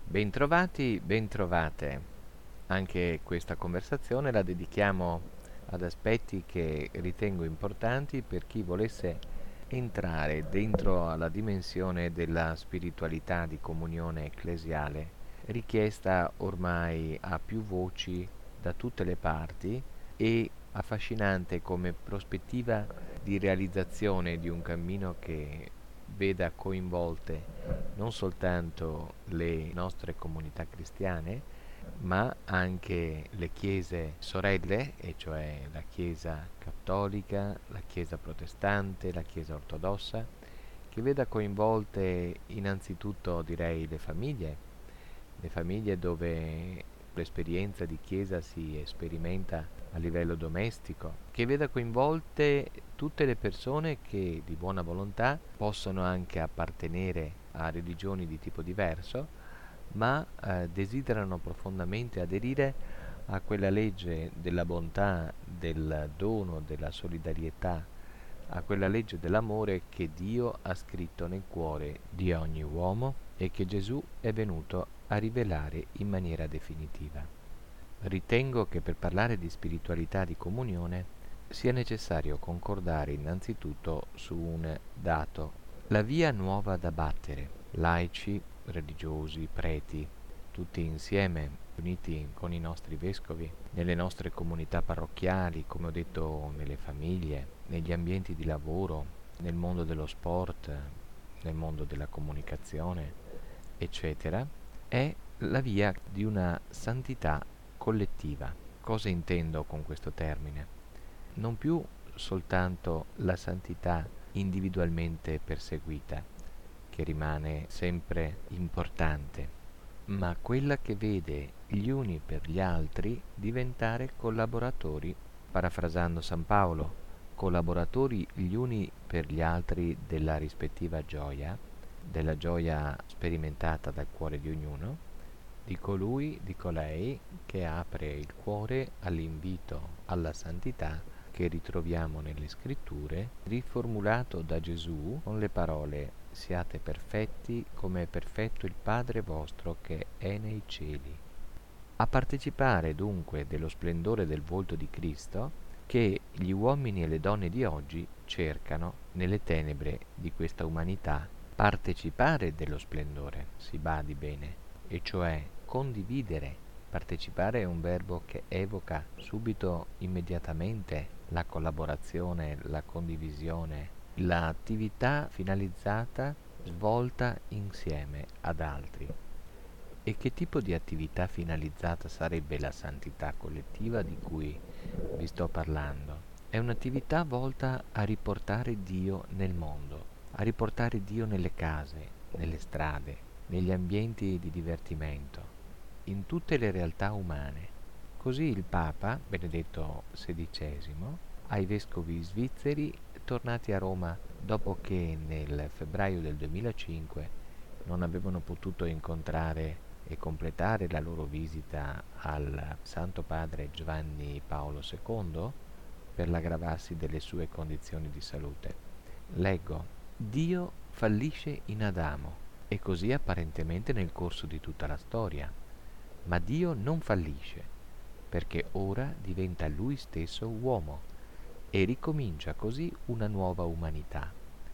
Bentrovati, bentrovate. Anche questa conversazione la dedichiamo ad aspetti che ritengo importanti per chi volesse entrare dentro alla dimensione della spiritualità di comunione ecclesiale, richiesta ormai a più voci da tutte le parti e affascinante come prospettiva di realizzazione di un cammino che veda coinvolte non soltanto le nostre comunità cristiane, ma anche le chiese sorelle, e cioè la Chiesa cattolica, la Chiesa protestante, la Chiesa ortodossa, che veda coinvolte innanzitutto direi le famiglie dove l'esperienza di Chiesa si sperimenta a livello domestico, che veda coinvolte tutte le persone che di buona volontà possono anche appartenere a religioni di tipo diverso, ma desiderano profondamente aderire a quella legge della bontà, del dono, della solidarietà, a quella legge dell'amore che Dio ha scritto nel cuore di ogni uomo e che Gesù è venuto a rivelare in maniera definitiva. Ritengo che per parlare di spiritualità di comunione sia necessario concordare innanzitutto su un dato: la via nuova da battere, laici, religiosi, preti, tutti insieme, uniti con i nostri vescovi, nelle nostre comunità parrocchiali, come ho detto, nelle famiglie, negli ambienti di lavoro, nel mondo dello sport, nel mondo della comunicazione, eccetera, è la via di una santità collettiva. Cosa intendo con questo termine? Non più soltanto la santità individualmente perseguita, che rimane sempre importante, ma quella che vede gli uni per gli altri diventare collaboratori, parafrasando San Paolo, collaboratori gli uni per gli altri della rispettiva gioia, della gioia sperimentata dal cuore di ognuno, di colui, di colei che apre il cuore all'invito alla santità che ritroviamo nelle scritture, riformulato da Gesù con le parole: siate perfetti come è perfetto il Padre vostro che è nei cieli. A partecipare dunque dello splendore del volto di Cristo che gli uomini e le donne di oggi cercano nelle tenebre di questa umanità, partecipare dello splendore, si badi bene, e cioè condividere. Partecipare è un verbo che evoca subito, immediatamente, la collaborazione, la condivisione, l'attività finalizzata, svolta insieme ad altri. E che tipo di attività finalizzata sarebbe la santità collettiva di cui vi sto parlando? È un'attività volta a riportare Dio nel mondo, a riportare Dio nelle case, nelle strade, negli ambienti di divertimento, in tutte le realtà umane. Così il Papa, Benedetto XVI, ai vescovi svizzeri tornati a Roma dopo che nel febbraio del 2005 non avevano potuto incontrare e completare la loro visita al Santo Padre Giovanni Paolo II per l'aggravarsi delle sue condizioni di salute. Leggo: Dio fallisce in Adamo, e così apparentemente nel corso di tutta la storia, ma Dio non fallisce, perché ora diventa Lui stesso uomo e ricomincia così una nuova umanità.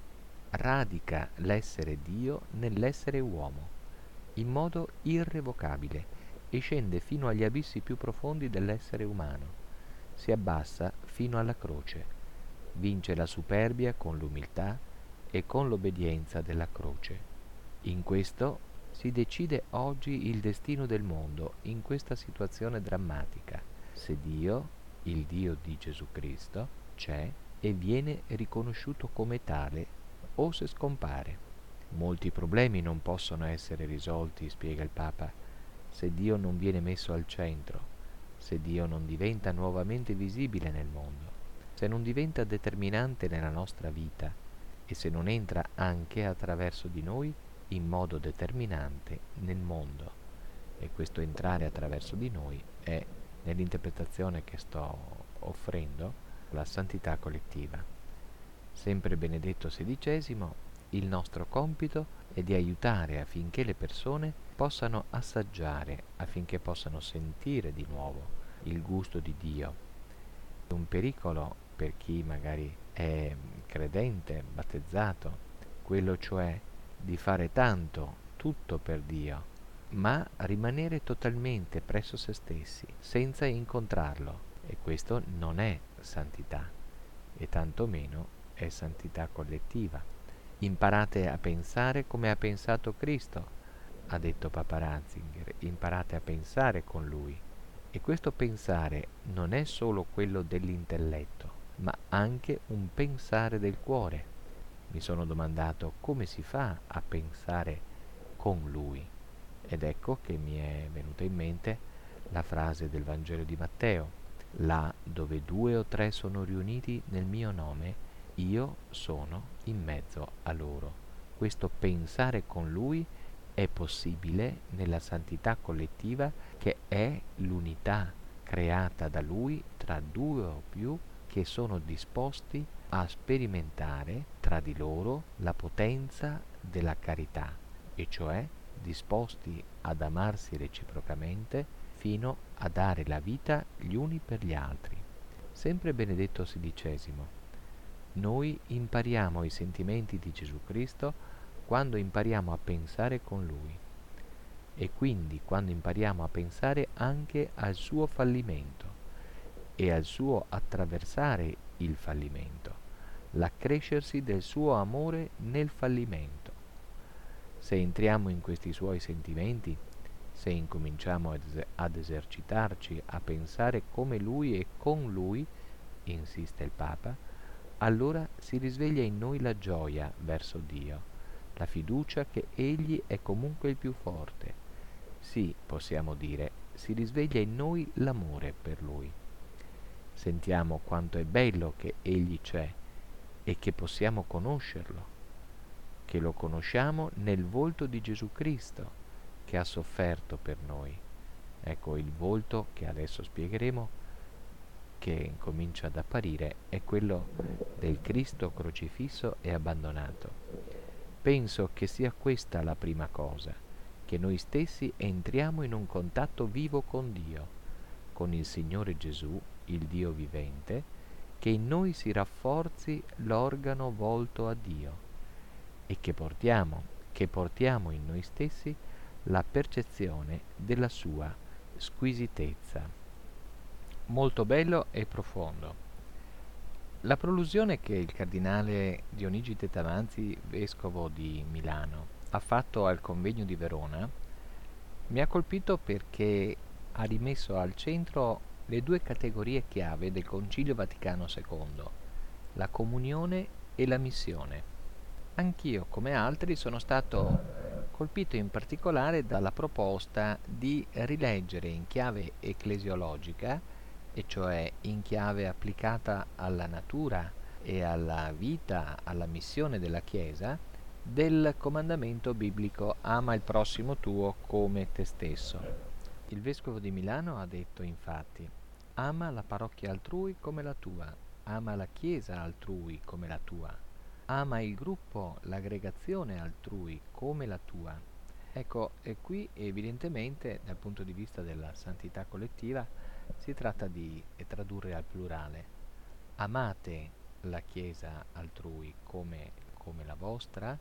Radica l'essere Dio nell'essere uomo, in modo irrevocabile, e scende fino agli abissi più profondi dell'essere umano. Si abbassa fino alla croce, vince la superbia con l'umiltà e con l'obbedienza della croce. In questo si decide oggi il destino del mondo in questa situazione drammatica, se Dio, il Dio di Gesù Cristo, c'è e viene riconosciuto come tale, o se scompare. Molti problemi non possono essere risolti, spiega il Papa, se Dio non viene messo al centro, se Dio non diventa nuovamente visibile nel mondo, se non diventa determinante nella nostra vita e se non entra anche attraverso di noi in modo determinante nel mondo. E questo entrare attraverso di noi è, nell'interpretazione che sto offrendo, la santità collettiva. Sempre Benedetto XVI, il nostro compito è di aiutare affinché le persone possano assaggiare, affinché possano sentire di nuovo il gusto di Dio. Un pericolo per chi magari è credente, battezzato, quello cioè di fare tanto, tutto per Dio, ma rimanere totalmente presso se stessi, senza incontrarlo. E questo non è santità, e tantomeno è santità collettiva. Imparate a pensare come ha pensato Cristo, ha detto Papa Ratzinger, imparate a pensare con Lui. E questo pensare non è solo quello dell'intelletto, ma anche un pensare del cuore. Mi sono domandato come si fa a pensare con Lui. Ed ecco che mi è venuta in mente la frase del Vangelo di Matteo: là dove 2 o 3 sono riuniti nel mio nome, io sono in mezzo a loro. Questo pensare con Lui è possibile nella santità collettiva, che è l'unità creata da Lui tra 2 o più che sono disposti a sperimentare tra di loro la potenza della carità, e cioè disposti ad amarsi reciprocamente fino a dare la vita gli uni per gli altri. Sempre Benedetto XVI: noi impariamo i sentimenti di Gesù Cristo quando impariamo a pensare con Lui, e quindi quando impariamo a pensare anche al suo fallimento e al suo attraversare il fallimento, l'accrescersi del suo amore nel fallimento. Se entriamo in questi suoi sentimenti, se incominciamo ad esercitarci a pensare come Lui e con Lui, insiste il Papa, allora si risveglia in noi la gioia verso Dio, la fiducia che Egli è comunque il più forte. Sì, possiamo dire, si risveglia in noi l'amore per Lui. Sentiamo quanto è bello che Egli c'è e che possiamo conoscerlo, che lo conosciamo nel volto di Gesù Cristo, che ha sofferto per noi. Ecco, il volto che adesso spiegheremo, che comincia ad apparire, è quello del Cristo crocifisso e abbandonato. Penso che sia questa la prima cosa, che noi stessi entriamo in un contatto vivo con Dio, con il Signore Gesù, il Dio vivente, che in noi si rafforzi l'organo volto a Dio, e che portiamo in noi stessi la percezione della sua squisitezza. Molto bello e profondo. La prolusione che il cardinale Dionigi Tavanzi, vescovo di Milano, ha fatto al convegno di Verona mi ha colpito perché ha rimesso al centro le 2 categorie chiave del Concilio Vaticano II, la comunione e la missione. Anch'io, come altri, sono stato colpito in particolare dalla proposta di rileggere in chiave ecclesiologica, e cioè in chiave applicata alla natura e alla vita, alla missione della Chiesa, del comandamento biblico ama il prossimo tuo come te stesso. Il vescovo di Milano ha detto infatti: ama la parrocchia altrui come la tua, ama la Chiesa altrui come la tua, ama il gruppo, l'aggregazione altrui come la tua. Ecco, e qui evidentemente dal punto di vista della santità collettiva si tratta di tradurre al plurale. Amate la Chiesa altrui come la vostra,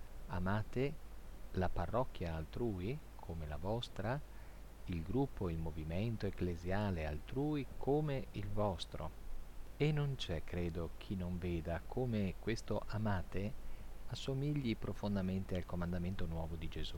amate la parrocchia altrui come la vostra, il gruppo, il movimento ecclesiale altrui come il vostro. E non c'è, credo, chi non veda come questo amate assomigli profondamente al comandamento nuovo di Gesù.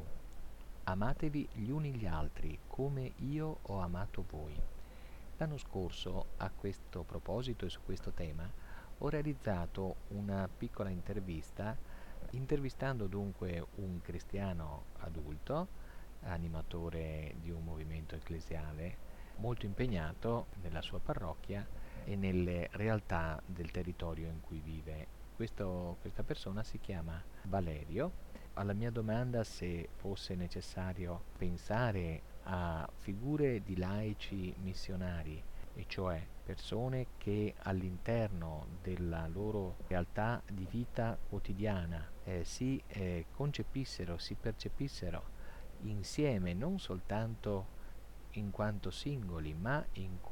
Amatevi gli uni gli altri come io ho amato voi. L'anno scorso, a questo proposito e su questo tema, ho realizzato una piccola intervista, intervistando dunque un cristiano adulto, animatore di un movimento ecclesiale, molto impegnato nella sua parrocchia e nelle realtà del territorio in cui vive. Questa persona si chiama Valerio. Alla mia domanda se fosse necessario pensare a figure di laici missionari, e cioè persone che all'interno della loro realtà di vita quotidiana si concepissero, si percepissero insieme non soltanto in quanto singoli, ma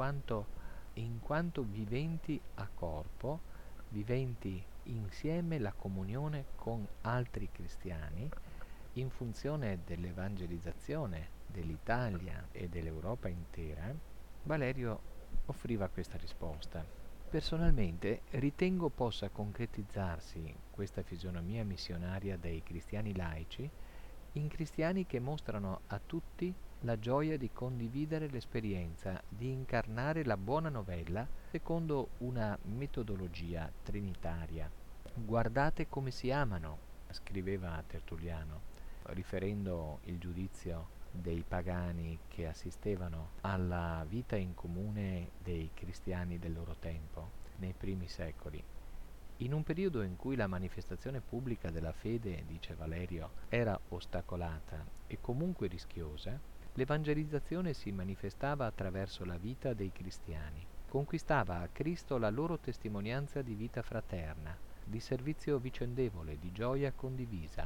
in quanto viventi a corpo, viventi insieme la comunione con altri cristiani in funzione dell'evangelizzazione dell'Italia e dell'Europa intera. Valerio offriva questa risposta. Personalmente ritengo possa concretizzarsi questa fisionomia missionaria dei cristiani laici in cristiani che mostrano a tutti la gioia di condividere l'esperienza di incarnare la buona novella secondo una metodologia trinitaria. Guardate come si amano, scriveva Tertulliano, riferendo il giudizio dei pagani che assistevano alla vita in comune dei cristiani del loro tempo nei primi secoli. In un periodo in cui la manifestazione pubblica della fede, dice Valerio, era ostacolata e comunque rischiosa, l'evangelizzazione si manifestava attraverso la vita dei cristiani. Conquistava a Cristo la loro testimonianza di vita fraterna, di servizio vicendevole, di gioia condivisa.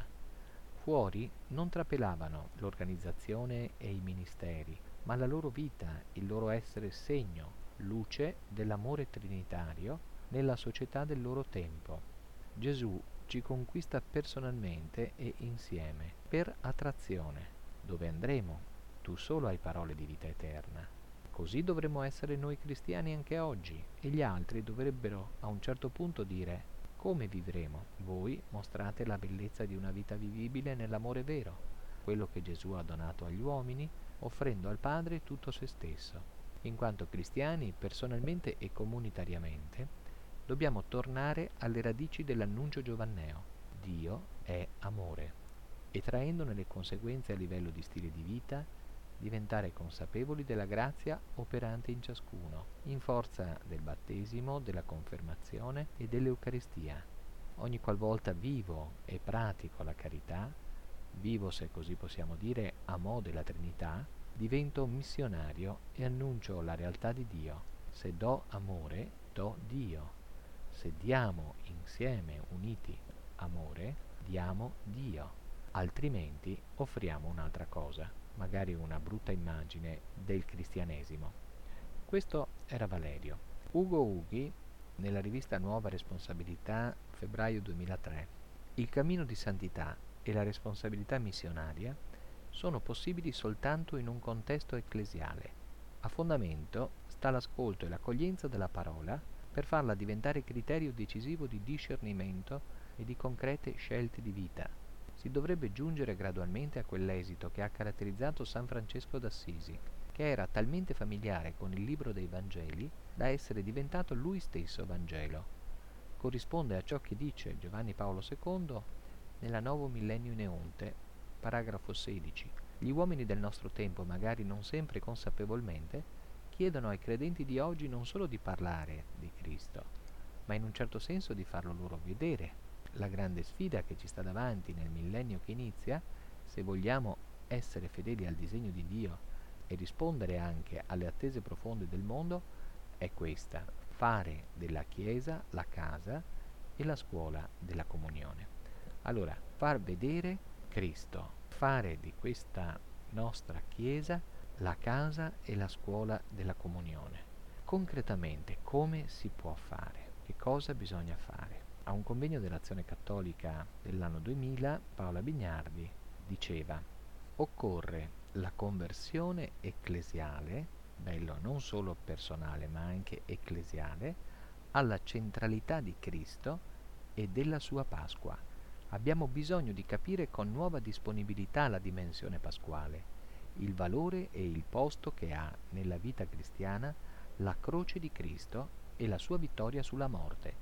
Fuori non trapelavano l'organizzazione e i ministeri, ma la loro vita, il loro essere segno, luce dell'amore trinitario nella società del loro tempo. Gesù ci conquista personalmente e insieme, per attrazione. Dove andremo? Tu solo hai parole di vita eterna. Così dovremmo essere noi cristiani anche oggi, e gli altri dovrebbero a un certo punto dire: come vivremo? Voi mostrate la bellezza di una vita vivibile nell'amore vero, quello che Gesù ha donato agli uomini, offrendo al Padre tutto se stesso. In quanto cristiani, personalmente e comunitariamente, dobbiamo tornare alle radici dell'annuncio giovanneo. Dio è amore. E traendone le conseguenze a livello di stile di vita, diventare consapevoli della grazia operante in ciascuno, in forza del battesimo, della confermazione e dell'Eucaristia. Ogni qualvolta vivo e pratico la carità, vivo, se così possiamo dire, a mo' della Trinità, divento missionario e annuncio la realtà di Dio. Se do amore, do Dio. Se diamo insieme, uniti, amore, diamo Dio. Altrimenti offriamo un'altra cosa, magari una brutta immagine del cristianesimo. Questo era Valerio. Ugo Ughi, nella rivista Nuova Responsabilità, febbraio 2003, il cammino di santità e la responsabilità missionaria sono possibili soltanto in un contesto ecclesiale. A fondamento sta l'ascolto e l'accoglienza della parola per farla diventare criterio decisivo di discernimento e di concrete scelte di vita. Si dovrebbe giungere gradualmente a quell'esito che ha caratterizzato San Francesco d'Assisi, che era talmente familiare con il libro dei Vangeli da essere diventato lui stesso Vangelo. Corrisponde a ciò che dice Giovanni Paolo II nella Novo Millennio Neonte, paragrafo 16. Gli uomini del nostro tempo, magari non sempre consapevolmente, chiedono ai credenti di oggi non solo di parlare di Cristo, ma in un certo senso di farlo loro vedere. La grande sfida che ci sta davanti nel millennio che inizia, se vogliamo essere fedeli al disegno di Dio e rispondere anche alle attese profonde del mondo, è questa: fare della Chiesa la casa e la scuola della comunione. Allora, far vedere Cristo, fare di questa nostra Chiesa la casa e la scuola della comunione. Concretamente, come si può fare? Che cosa bisogna fare? A un convegno dell'Azione Cattolica dell'anno 2000, Paola Bignardi diceva: occorre la conversione ecclesiale, bello non solo personale ma anche ecclesiale, alla centralità di Cristo e della sua Pasqua. Abbiamo bisogno di capire con nuova disponibilità la dimensione pasquale, il valore e il posto che ha nella vita cristiana la croce di Cristo e la sua vittoria sulla morte.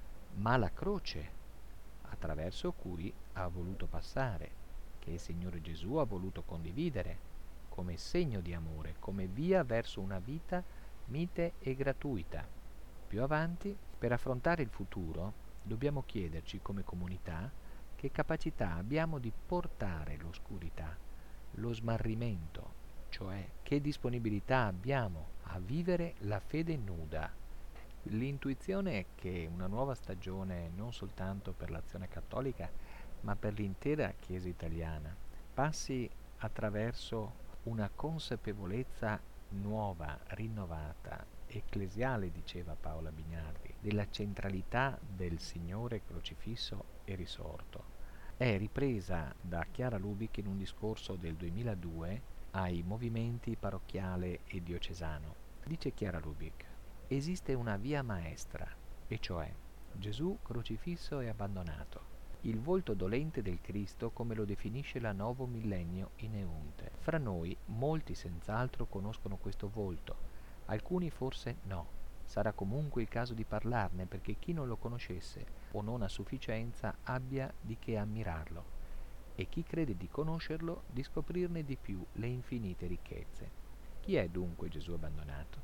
Ma la croce attraverso cui ha voluto passare, che il Signore Gesù ha voluto condividere, come segno di amore, come via verso una vita mite e gratuita. Più avanti, per affrontare il futuro, dobbiamo chiederci come comunità che capacità abbiamo di portare l'oscurità, lo smarrimento, cioè che disponibilità abbiamo a vivere la fede nuda. L'intuizione è che una nuova stagione, non soltanto per l'Azione Cattolica, ma per l'intera Chiesa italiana, passi attraverso una consapevolezza nuova, rinnovata, ecclesiale, diceva Paola Bignardi, della centralità del Signore crocifisso e risorto, è ripresa da Chiara Lubick in un discorso del 2002 ai movimenti parrocchiale e diocesano. Dice Chiara Lubick: esiste una via maestra, e cioè Gesù crocifisso e abbandonato, il volto dolente del Cristo come lo definisce la Novo Millennio in Eunte. Fra noi molti senz'altro conoscono questo volto, alcuni forse no. Sarà comunque il caso di parlarne perché chi non lo conoscesse o non a sufficienza abbia di che ammirarlo e chi crede di conoscerlo di scoprirne di più le infinite ricchezze. Chi è dunque Gesù abbandonato?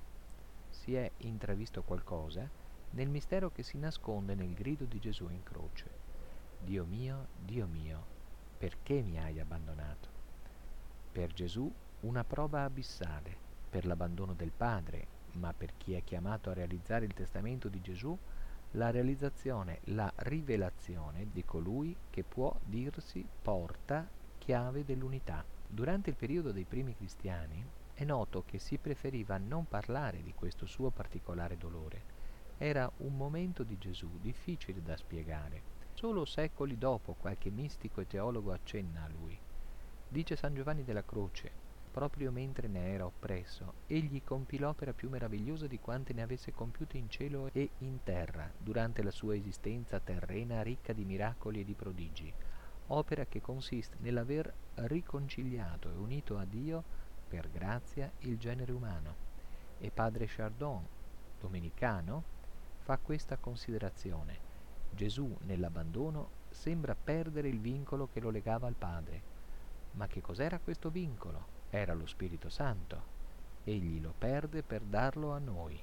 Si è intravisto qualcosa nel mistero che si nasconde nel grido di Gesù in croce: Dio mio, perché mi hai abbandonato? Per Gesù una prova abissale, per l'abbandono del Padre, ma per chi è chiamato a realizzare il testamento di Gesù, la realizzazione, la rivelazione di colui che può dirsi porta, chiave dell'unità. Durante il periodo dei primi cristiani è noto che si preferiva non parlare di questo suo particolare dolore. Era un momento di Gesù difficile da spiegare. Solo secoli dopo qualche mistico e teologo accenna a lui. Dice San Giovanni della Croce: proprio mentre ne era oppresso, egli compì l'opera più meravigliosa di quante ne avesse compiute in cielo e in terra, durante la sua esistenza terrena ricca di miracoli e di prodigi, opera che consiste nell'aver riconciliato e unito a Dio, per grazia, il genere umano. E padre Chardon, domenicano, fa questa considerazione: Gesù nell'abbandono sembra perdere il vincolo che lo legava al Padre. Ma che cos'era questo vincolo? Era lo Spirito Santo. Egli lo perde per darlo a noi.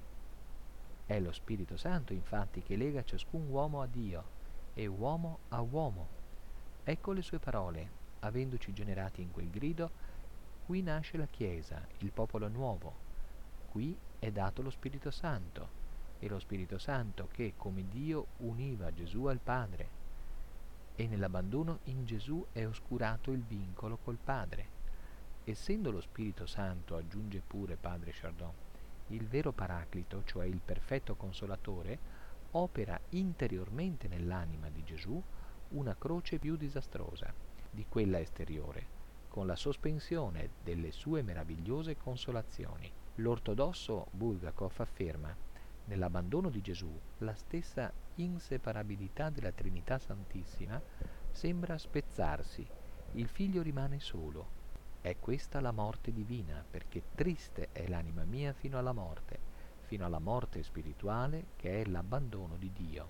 È lo Spirito Santo, infatti, che lega ciascun uomo a Dio e uomo a uomo. Ecco le sue parole: avendoci generati in quel grido, qui nasce la Chiesa, il popolo nuovo. Qui è dato lo Spirito Santo, e lo Spirito Santo che, come Dio, univa Gesù al Padre. E nell'abbandono in Gesù è oscurato il vincolo col Padre. Essendo lo Spirito Santo, aggiunge pure padre Chardon, il vero Paraclito, cioè il perfetto Consolatore, opera interiormente nell'anima di Gesù una croce più disastrosa di quella esteriore, con la sospensione delle sue meravigliose consolazioni. L'ortodosso Bulgakov afferma: nell'abbandono di Gesù la stessa inseparabilità della Trinità Santissima sembra spezzarsi, il Figlio rimane solo. È questa la morte divina, perché triste è l'anima mia fino alla morte spirituale che è l'abbandono di Dio.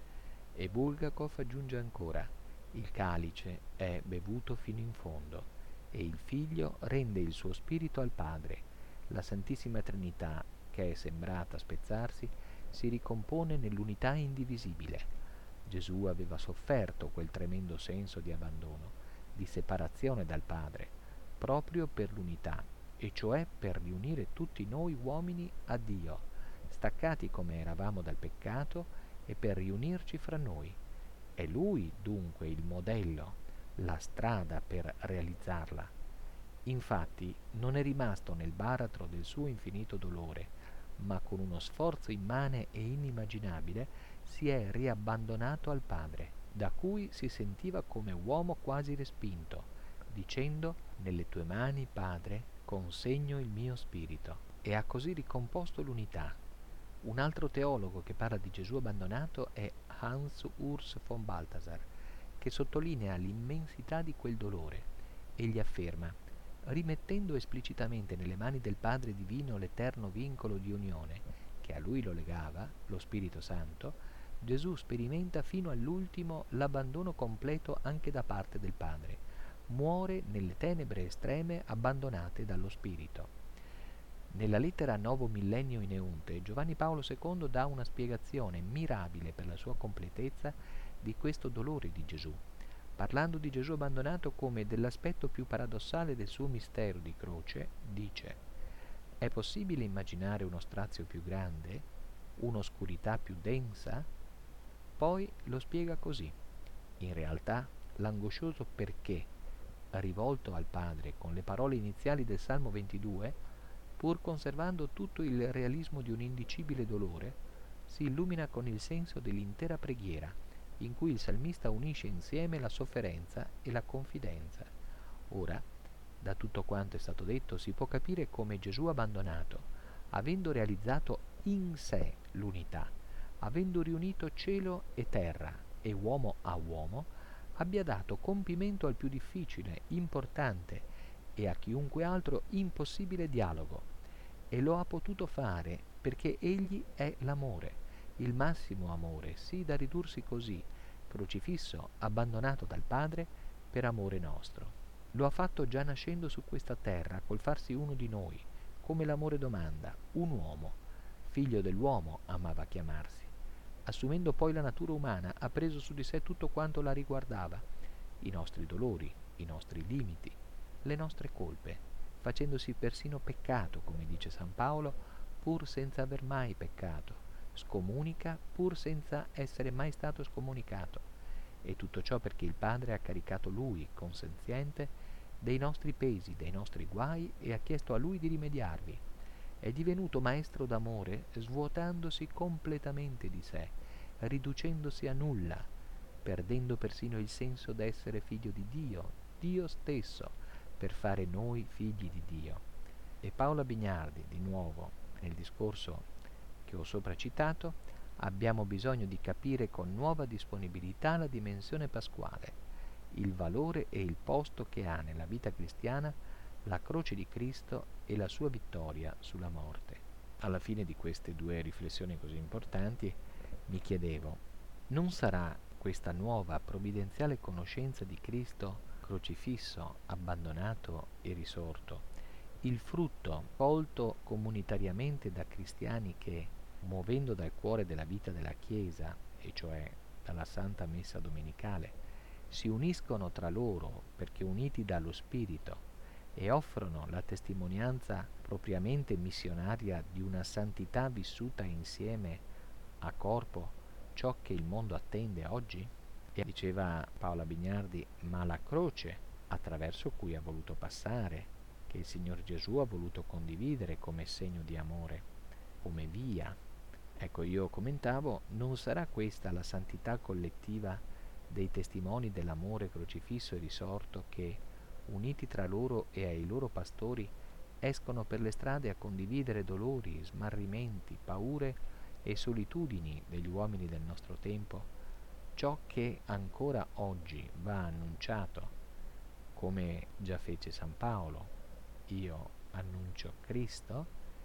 E Bulgakov aggiunge ancora: il calice è bevuto fino in fondo e il Figlio rende il suo spirito al Padre. La Santissima Trinità, che è sembrata spezzarsi, si ricompone nell'unità indivisibile. Gesù aveva sofferto quel tremendo senso di abbandono, di separazione dal Padre, proprio per l'unità, e cioè per riunire tutti noi uomini a Dio, staccati come eravamo dal peccato, e per riunirci fra noi. È Lui dunque il modello, la strada per realizzarla. Infatti non è rimasto nel baratro del suo infinito dolore, ma con uno sforzo immane e inimmaginabile si è riabbandonato al Padre, da cui si sentiva come uomo quasi respinto, dicendo: nelle tue mani, Padre, consegno il mio spirito, e ha così ricomposto l'unità. Un altro teologo che parla di Gesù abbandonato è Hans Urs von Balthasar, che sottolinea l'immensità di quel dolore. Egli afferma: rimettendo esplicitamente nelle mani del Padre Divino l'eterno vincolo di unione che a lui lo legava, lo Spirito Santo, Gesù sperimenta fino all'ultimo l'abbandono completo anche da parte del Padre. Muore nelle tenebre estreme abbandonate dallo Spirito. Nella lettera Novo Millennio in Eunte, Giovanni Paolo II dà una spiegazione mirabile per la sua completezza di questo dolore di Gesù, parlando di Gesù abbandonato come dell'aspetto più paradossale del suo mistero di croce. Dice: è possibile immaginare uno strazio più grande, un'oscurità più densa? Poi lo spiega così: in realtà l'angoscioso perché rivolto al Padre con le parole iniziali del Salmo 22, pur conservando tutto il realismo di un indicibile dolore, si illumina con il senso dell'intera preghiera, in cui il salmista unisce insieme la sofferenza e la confidenza. Ora, da tutto quanto è stato detto, si può capire come Gesù abbandonato, avendo realizzato in sé l'unità, avendo riunito cielo e terra e uomo a uomo, abbia dato compimento al più difficile, importante e a chiunque altro impossibile dialogo. E lo ha potuto fare perché egli è l'amore, il massimo amore, sì da ridursi così, crocifisso, abbandonato dal Padre per amore nostro. Lo ha fatto già nascendo su questa terra, col farsi uno di noi, come l'amore domanda, un uomo, figlio dell'uomo amava chiamarsi. Assumendo poi la natura umana, ha preso su di sé tutto quanto la riguardava, i nostri dolori, i nostri limiti, le nostre colpe, facendosi persino peccato, come dice San Paolo, pur senza aver mai peccato, scomunica pur senza essere mai stato scomunicato. E tutto ciò perché il Padre ha caricato Lui, consenziente, dei nostri pesi, dei nostri guai e ha chiesto a Lui di rimediarvi. È divenuto maestro d'amore svuotandosi completamente di sé, riducendosi a nulla, perdendo persino il senso d'essere figlio di Dio, Dio stesso, per fare noi figli di Dio. E Paola Bignardi, di nuovo, nel discorso che ho sopra citato, abbiamo bisogno di capire con nuova disponibilità la dimensione pasquale, il valore e il posto che ha nella vita cristiana la croce di Cristo e la sua vittoria sulla morte. Alla fine di queste due riflessioni così importanti mi chiedevo, non sarà questa nuova provvidenziale conoscenza di Cristo crocifisso, abbandonato e risorto il frutto colto comunitariamente da cristiani che, muovendo dal cuore della vita della Chiesa, e cioè dalla Santa Messa domenicale, si uniscono tra loro perché uniti dallo Spirito e offrono la testimonianza propriamente missionaria di una santità vissuta insieme a corpo, ciò che il mondo attende oggi? E diceva Paola Bignardi, ma la croce attraverso cui ha voluto passare, che il Signor Gesù ha voluto condividere come segno di amore, come via. Ecco, io commentavo, non sarà questa la santità collettiva dei testimoni dell'amore crocifisso e risorto che, uniti tra loro e ai loro pastori, escono per le strade a condividere dolori, smarrimenti, paure e solitudini degli uomini del nostro tempo, ciò che ancora oggi va annunciato, come già fece San Paolo, io annuncio Cristo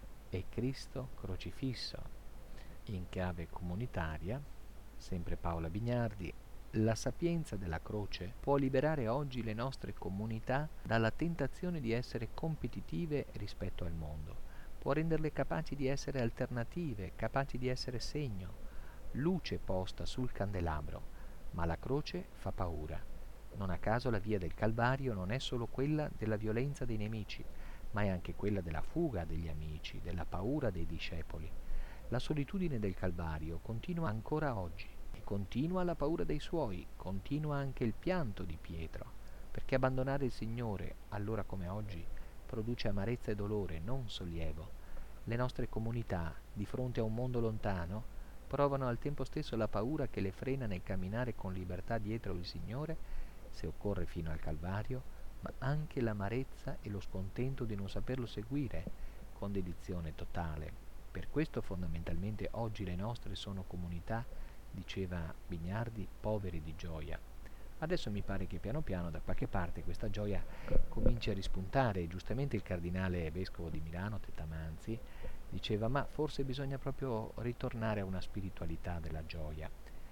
e Cristo crocifisso. In chiave comunitaria, sempre Paola Bignardi, la sapienza della croce può liberare oggi le nostre comunità dalla tentazione di essere competitive rispetto al mondo, può renderle capaci di essere alternative, capaci di essere segno, luce posta sul candelabro, ma la croce fa paura. Non a caso la via del Calvario non è solo quella della violenza dei nemici, ma è anche quella della fuga degli amici, della paura dei discepoli. La solitudine del Calvario continua ancora oggi e continua la paura dei suoi, continua anche il pianto di Pietro, perché abbandonare il Signore, allora come oggi, produce amarezza e dolore, non sollievo. Le nostre comunità, di fronte a un mondo lontano, provano al tempo stesso la paura che le frena nel camminare con libertà dietro il Signore, se occorre fino al Calvario, ma anche l'amarezza e lo scontento di non saperlo seguire con dedizione totale. Per questo fondamentalmente oggi le nostre sono comunità, diceva Bignardi, poveri di gioia. Adesso mi pare che piano piano da qualche parte questa gioia cominci a rispuntare. Giustamente il cardinale vescovo di Milano, Tettamanzi, diceva ma forse bisogna proprio ritornare a una spiritualità della gioia.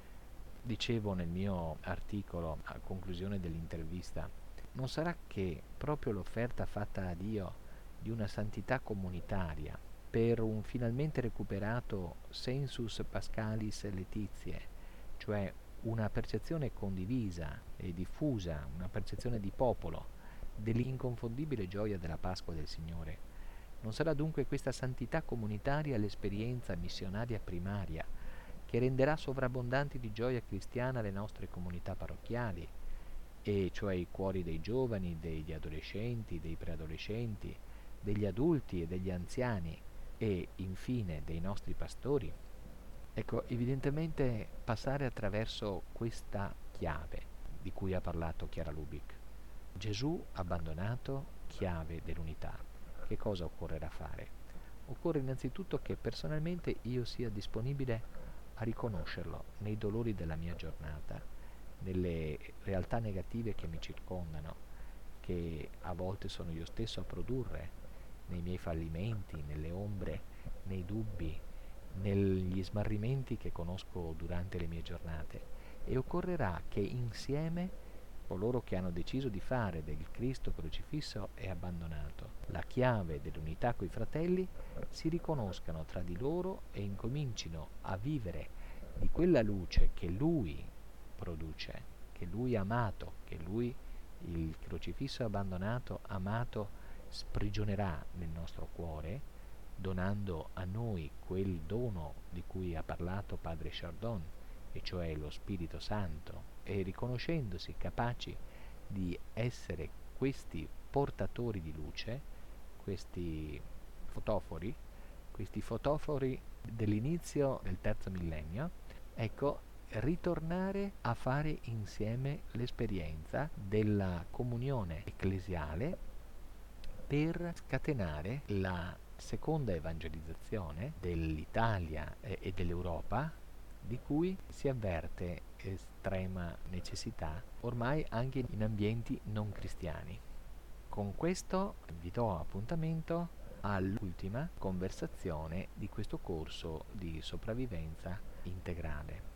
Dicevo nel mio articolo a conclusione dell'intervista, non sarà che proprio l'offerta fatta a Dio di una santità comunitaria per un finalmente recuperato sensus pascalis laetizie, cioè una percezione condivisa e diffusa, una percezione di popolo dell'inconfondibile gioia della Pasqua del Signore. Non sarà dunque questa santità comunitaria l'esperienza missionaria primaria che renderà sovrabbondanti di gioia cristiana le nostre comunità parrocchiali, e cioè i cuori dei giovani, degli adolescenti, dei preadolescenti, degli adulti e degli anziani e infine dei nostri pastori. Ecco, evidentemente passare attraverso questa chiave di cui ha parlato Chiara Lubick. Gesù abbandonato, chiave dell'unità. Che cosa occorrerà fare? Occorre innanzitutto che personalmente io sia disponibile a riconoscerlo nei dolori della mia giornata, nelle realtà negative che mi circondano, che a volte sono io stesso a produrre, nei miei fallimenti, nelle ombre, nei dubbi, negli smarrimenti che conosco durante le mie giornate. E occorrerà che insieme coloro che hanno deciso di fare del Cristo crocifisso e abbandonato la chiave dell'unità coi fratelli si riconoscano tra di loro e incomincino a vivere di quella luce che Lui produce, che Lui ha amato, che Lui, il crocifisso abbandonato, amato, sprigionerà nel nostro cuore, donando a noi quel dono di cui ha parlato Padre Chardon, e cioè lo Spirito Santo, e riconoscendosi capaci di essere questi portatori di luce, questi fotofori, questi fotofori dell'inizio del terzo millennio, ecco, ritornare a fare insieme l'esperienza della comunione ecclesiale per scatenare la seconda evangelizzazione dell'Italia e dell'Europa, di cui si avverte estrema necessità ormai anche in ambienti non cristiani. Con questo vi do appuntamento all'ultima conversazione di questo corso di sopravvivenza integrale.